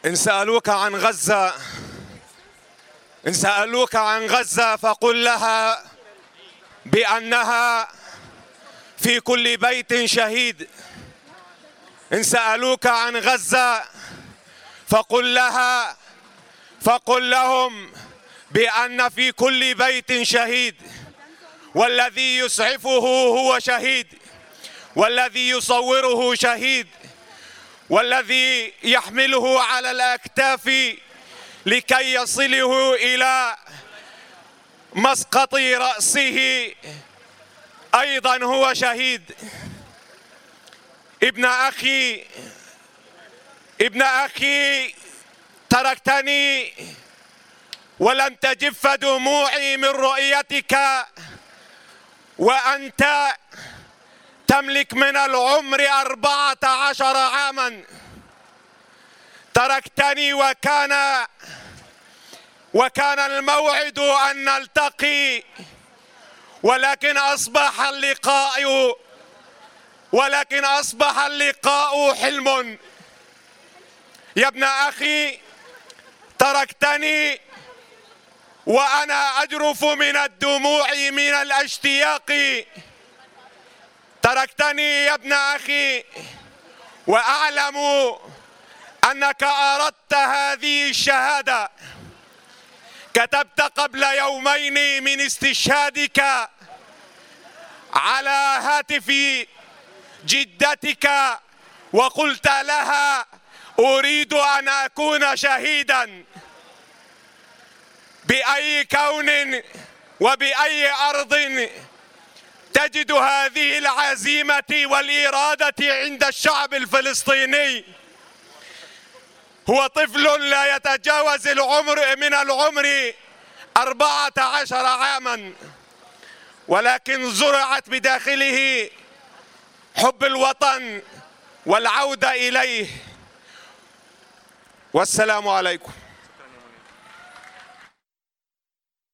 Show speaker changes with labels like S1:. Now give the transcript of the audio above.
S1: إن سألوك عن غزة فقل لها بأنها في كل بيت شهيد. إن سألوك عن غزة فقل لهم بأن في كل بيت شهيد، والذي يسعفه هو شهيد، والذي يصوره شهيد، والذي يحمله على الأكتاف لكي يصله إلى مسقط رأسه أيضا هو شهيد. ابن أخي تركتني ولم تجف دموعي من رؤيتك، وأنت تملك من العمر 14 عاما. تركتني وكان الموعد أن نلتقي، ولكن أصبح اللقاء حلم. يا ابن أخي تركتني وأنا أجرف من الدموع من الاشتياق. تركتني يا ابن أخي وأعلم أنك أردت هذه الشهادة. كتبت قبل يومين من استشهادك على هاتف جدتك وقلت لها: أريد أن أكون شهيدا. بأي كون وبأي أرض تجد هذه العزيمة والإرادة عند الشعب الفلسطيني؟ هو طفل لا يتجاوز من العمر 14 عاما، ولكن زرعت بداخله حب الوطن والعودة إليه. والسلام عليكم.